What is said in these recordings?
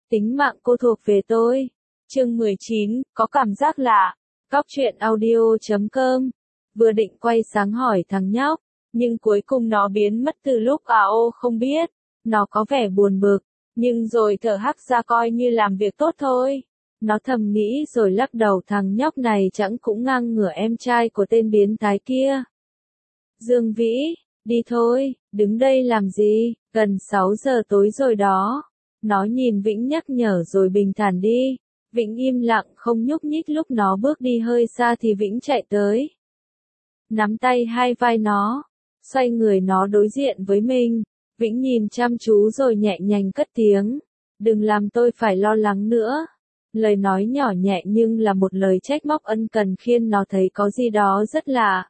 Tính mạng cô thuộc về tôi. Chương 19, có cảm giác lạ. Cóc truyện audio.com. Vừa định quay sáng hỏi thằng nhóc, nhưng cuối cùng nó biến mất từ lúc AO không biết. Nó có vẻ buồn bực, nhưng rồi thở hắt ra coi như làm việc tốt thôi. Nó thầm nghĩ rồi lắc đầu, thằng nhóc này chẳng cũng ngang ngửa em trai của tên biến thái kia. Dương Vĩ, đi thôi, đứng đây làm gì, gần 6 giờ tối rồi đó. Nó nhìn Vĩnh nhắc nhở rồi bình thản đi. Vĩnh im lặng không nhúc nhích, lúc nó bước đi hơi xa thì Vĩnh chạy tới. Nắm tay hai vai nó, xoay người nó đối diện với mình. Vĩnh nhìn chăm chú rồi nhẹ nhàng cất tiếng. Đừng làm tôi phải lo lắng nữa. Lời nói nhỏ nhẹ nhưng là một lời trách móc ân cần khiến nó thấy có gì đó rất lạ.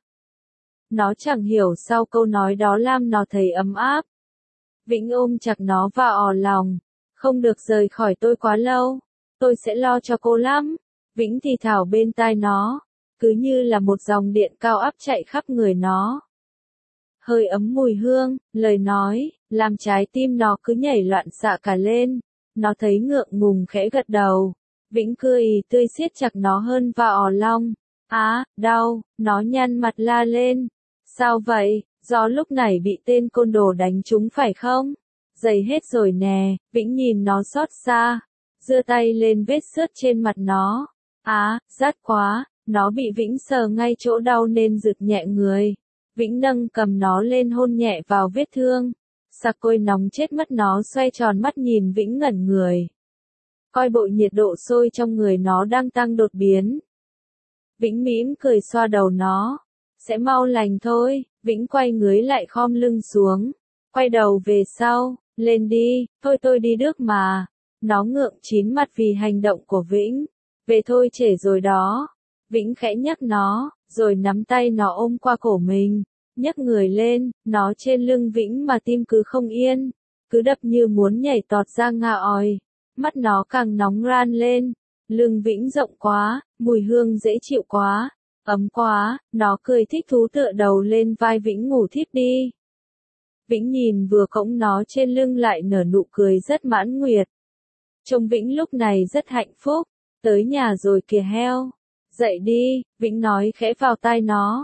Nó chẳng hiểu sao câu nói đó làm nó thấy ấm áp. Vĩnh ôm chặt nó và ò lòng. Không được rời khỏi tôi quá lâu. Tôi sẽ lo cho cô lắm. Vĩnh thì thào bên tai nó. Cứ như là một dòng điện cao áp chạy khắp người nó. Hơi ấm mùi hương, lời nói, làm trái tim nó cứ nhảy loạn xạ cả lên. Nó thấy ngượng ngùng khẽ gật đầu. Vĩnh cười tươi siết chặt nó hơn và ò long. Đau, nó nhăn mặt la lên. Sao vậy, do lúc này bị tên côn đồ đánh trúng phải không? Dày hết rồi nè, Vĩnh nhìn nó xót xa. Giơ tay lên vết xước trên mặt nó. Rát quá, nó bị Vĩnh sờ ngay chỗ đau nên giựt nhẹ người. Vĩnh nâng cầm nó lên hôn nhẹ vào vết thương. Sặc côi nóng chết mất, nó xoay tròn mắt nhìn Vĩnh ngẩn người. Coi bộ nhiệt độ sôi trong người nó đang tăng đột biến. Vĩnh mỉm cười xoa đầu nó. Sẽ mau lành thôi. Vĩnh quay người lại khom lưng xuống. Quay đầu về sau. Lên đi, thôi tôi đi được mà. Nó ngượng chín mặt vì hành động của Vĩnh. Về thôi, trễ rồi đó. Vĩnh khẽ nhắc nó, rồi nắm tay nó ôm qua cổ mình. Nhấc người lên, nó trên lưng Vĩnh mà tim cứ không yên. Cứ đập như muốn nhảy tọt ra ngà òi. Mắt nó càng nóng ran lên. Lưng Vĩnh rộng quá, mùi hương dễ chịu quá, ấm quá, nó cười thích thú tựa đầu lên vai Vĩnh ngủ thiếp đi. Vĩnh nhìn vừa cõng nó trên lưng lại nở nụ cười rất mãn nguyệt. Trông Vĩnh lúc này rất hạnh phúc. Tới nhà rồi kìa heo. Dậy đi, Vĩnh nói khẽ vào tai nó.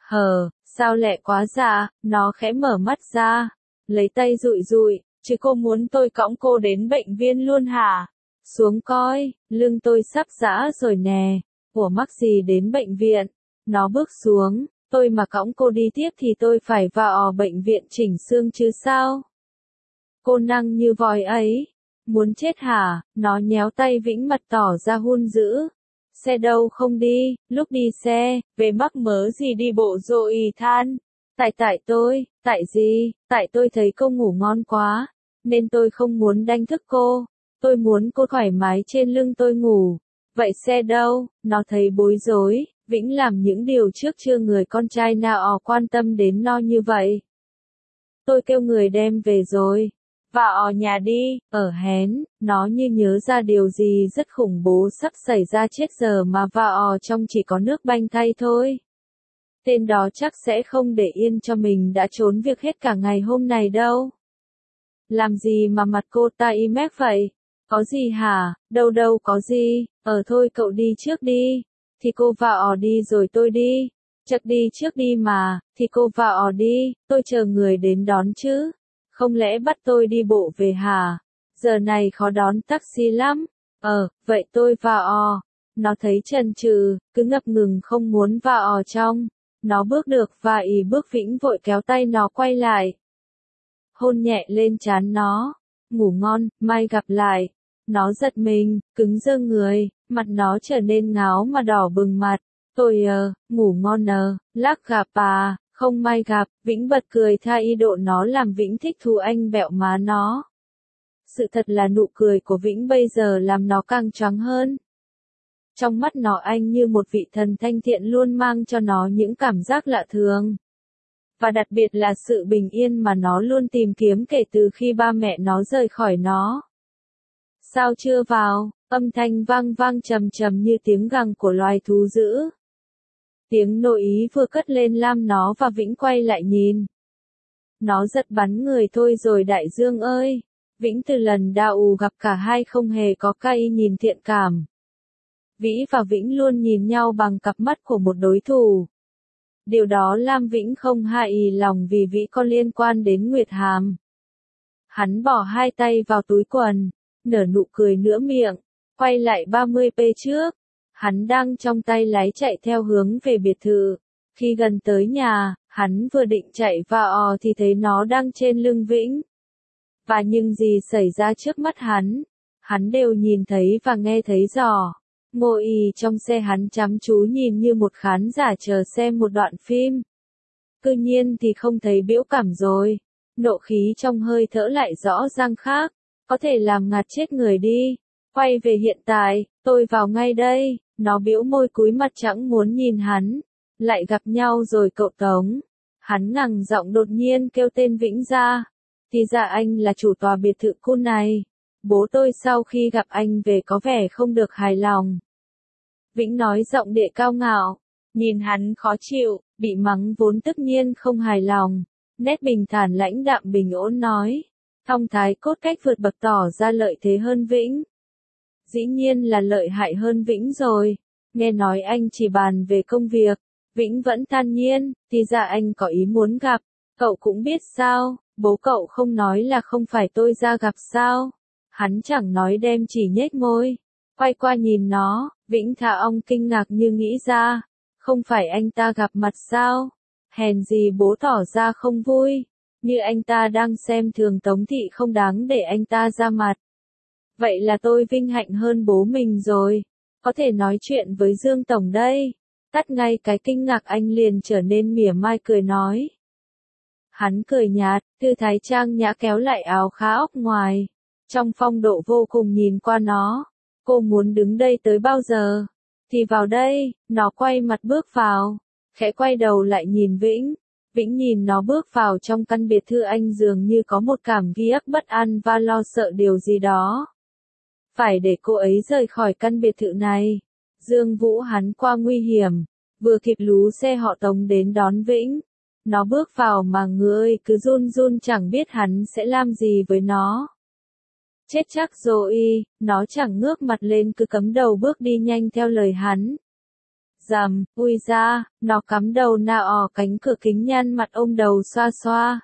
Sao lẹ quá dạ, nó khẽ mở mắt ra. Lấy tay dụi dụi, chứ cô muốn tôi cõng cô đến bệnh viện luôn hả? Xuống coi, lưng tôi sắp giã rồi nè. Ủa mắc gì đến bệnh viện? Nó bước xuống, tôi mà cõng cô đi tiếp thì tôi phải vào bệnh viện chỉnh xương chứ sao? Cô năng như voi ấy. Muốn chết hả? Nó nhéo tay Vĩnh, mặt tỏ ra hung dữ. Xe đâu không đi, lúc đi xe, về mắc mớ gì đi bộ rồi than. Tại tôi, tại gì, tại tôi thấy cô ngủ ngon quá, nên tôi không muốn đánh thức cô. Tôi muốn cô thoải mái trên lưng tôi ngủ. Vậy xe đâu? Nó thấy bối rối. Vĩnh làm những điều trước chưa người con trai nào quan tâm đến nó như vậy. Tôi kêu người đem về rồi. Vào nhà đi, ở hén, nó như nhớ ra điều gì rất khủng bố sắp xảy ra chết giờ mà vào trong chỉ có nước banh thay thôi. Tên đó chắc sẽ không để yên cho mình đã trốn việc hết cả ngày hôm này đâu. Làm gì mà mặt cô ta im ép vậy? Có gì hả? Đâu có gì, thôi cậu đi trước đi. Thì cô vào đi rồi tôi đi. Chắc đi trước đi mà, thì cô vào đi, tôi chờ người đến đón chứ. Không lẽ bắt tôi đi bộ về hả? Giờ này khó đón taxi lắm. Vậy tôi vào. Nó thấy chần chừ, cứ ngập ngừng không muốn vào trong. Nó bước được và bước, Vĩnh vội kéo tay nó quay lại. Hôn nhẹ lên trán nó. Ngủ ngon, mai gặp lại. Nó giật mình, cứng đơ người, mặt nó trở nên ngáo mà đỏ bừng mặt. Tôi ngủ ngon lắc gặp à. Không may gặp, Vĩnh bật cười tha ý độ nó làm Vĩnh thích thú anh bẹo má nó. Sự thật là nụ cười của Vĩnh bây giờ làm nó càng choáng hơn. Trong mắt nó anh như một vị thần thanh thiện luôn mang cho nó những cảm giác lạ thường. Và đặc biệt là sự bình yên mà nó luôn tìm kiếm kể từ khi ba mẹ nó rời khỏi nó. Sao chưa vào? Âm thanh vang vang trầm trầm như tiếng gằn của loài thú dữ. Tiếng nội ý vừa cất lên làm nó và Vĩnh quay lại nhìn. Nó giật bắn người thôi rồi đại dương ơi. Vĩnh từ lần đầu gặp cả hai không hề có cái nhìn thiện cảm. Vĩ và Vĩnh luôn nhìn nhau bằng cặp mắt của một đối thủ. Điều đó làm Vĩnh không hài lòng vì Vĩ có liên quan đến Nguyệt Hàm. Hắn bỏ hai tay vào túi quần, nở nụ cười nửa miệng, quay lại 30p trước. Hắn đang trong tay lái chạy theo hướng về biệt thự. Khi gần tới nhà, hắn vừa định chạy vào thì thấy nó đang trên lưng Vĩnh. Và nhưng gì xảy ra trước mắt hắn đều nhìn thấy và nghe thấy rõ. Ngồi trong xe hắn chăm chú nhìn như một khán giả chờ xem một đoạn phim. Tự nhiên thì không thấy biểu cảm rồi. Nộ khí trong hơi thở lại rõ ràng khác. Có thể làm ngạt chết người đi. Quay về hiện tại, tôi vào ngay đây. Nó bĩu môi cúi mặt chẳng muốn nhìn hắn. Lại gặp nhau rồi cậu Tống. Hắn ngằng giọng đột nhiên kêu tên Vĩnh ra. Thì ra anh là chủ tòa biệt thự cũ này. Bố tôi sau khi gặp anh về có vẻ không được hài lòng. Vĩnh nói giọng địa cao ngạo. Nhìn hắn khó chịu, bị mắng vốn tất nhiên không hài lòng. Nét bình thản lãnh đạm bình ổn nói. Phong thái cốt cách vượt bậc tỏ ra lợi thế hơn Vĩnh. Dĩ nhiên là lợi hại hơn Vĩnh rồi. Nghe nói anh chỉ bàn về công việc. Vĩnh vẫn than nhiên, thì ra anh có ý muốn gặp. Cậu cũng biết sao, bố cậu không nói là không phải tôi ra gặp sao. Hắn chẳng nói đem chỉ nhếch môi. Quay qua nhìn nó, Vĩnh thả ong kinh ngạc như nghĩ ra. Không phải anh ta gặp mặt sao? Hèn gì bố tỏ ra không vui. Như anh ta đang xem thường Tống Thị không đáng để anh ta ra mặt. Vậy là tôi vinh hạnh hơn bố mình rồi. Có thể nói chuyện với Dương Tổng đây. Tắt ngay cái kinh ngạc anh liền trở nên mỉa mai cười nói. Hắn cười nhạt, tư thái trang nhã kéo lại áo khá óc ngoài. Trong phong độ vô cùng nhìn qua nó. Cô muốn đứng đây tới bao giờ? Thì vào đây, nó quay mặt bước vào. Khẽ quay đầu lại nhìn Vĩnh. Vĩnh nhìn nó bước vào trong căn biệt thự anh dường như có một cảm giác bất an và lo sợ điều gì đó. Phải để cô ấy rời khỏi căn biệt thự này. Dương Vũ hắn qua nguy hiểm. Vừa kịp lú xe họ Tống đến đón Vĩnh. Nó bước vào mà người cứ run run chẳng biết hắn sẽ làm gì với nó. Chết chắc rồi, nó chẳng ngước mặt lên cứ cắm đầu bước đi nhanh theo lời hắn. Dầm, ui ra, nó cắm đầu nạo cánh cửa kính nhăn mặt ôm đầu xoa xoa.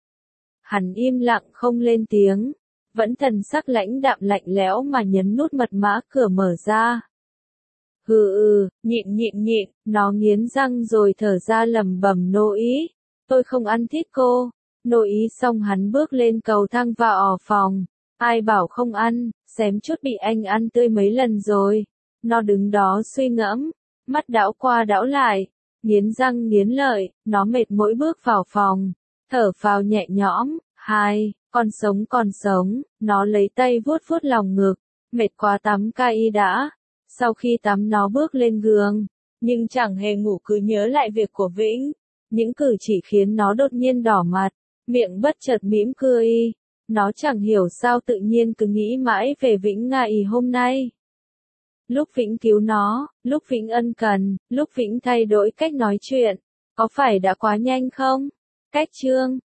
Hắn im lặng không lên tiếng, vẫn thần sắc lãnh đạm lạnh lẽo mà nhấn nút mật mã cửa mở ra. Nhịn, nó nghiến răng rồi thở ra lẩm bẩm nô ý. Tôi không ăn thịt cô. Nô ý xong hắn bước lên cầu thang vào phòng. Ai bảo không ăn, xém chút bị anh ăn tươi mấy lần rồi. Nó đứng đó suy ngẫm, mắt đảo qua đảo lại, nghiến răng nghiến lợi, nó mệt mỗi bước vào phòng, thở phào nhẹ nhõm, còn sống, nó lấy tay vuốt vuốt lòng ngực, mệt quá tắm cái đã. Sau khi tắm nó bước lên giường, nhưng chẳng hề ngủ cứ nhớ lại việc của Vĩnh. Những cử chỉ khiến nó đột nhiên đỏ mặt, miệng bất chợt mỉm cười. Nó chẳng hiểu sao tự nhiên cứ nghĩ mãi về Vĩnh ngày hôm nay. Lúc Vĩnh cứu nó, lúc Vĩnh ân cần, lúc Vĩnh thay đổi cách nói chuyện. Có phải đã quá nhanh không? Cách chương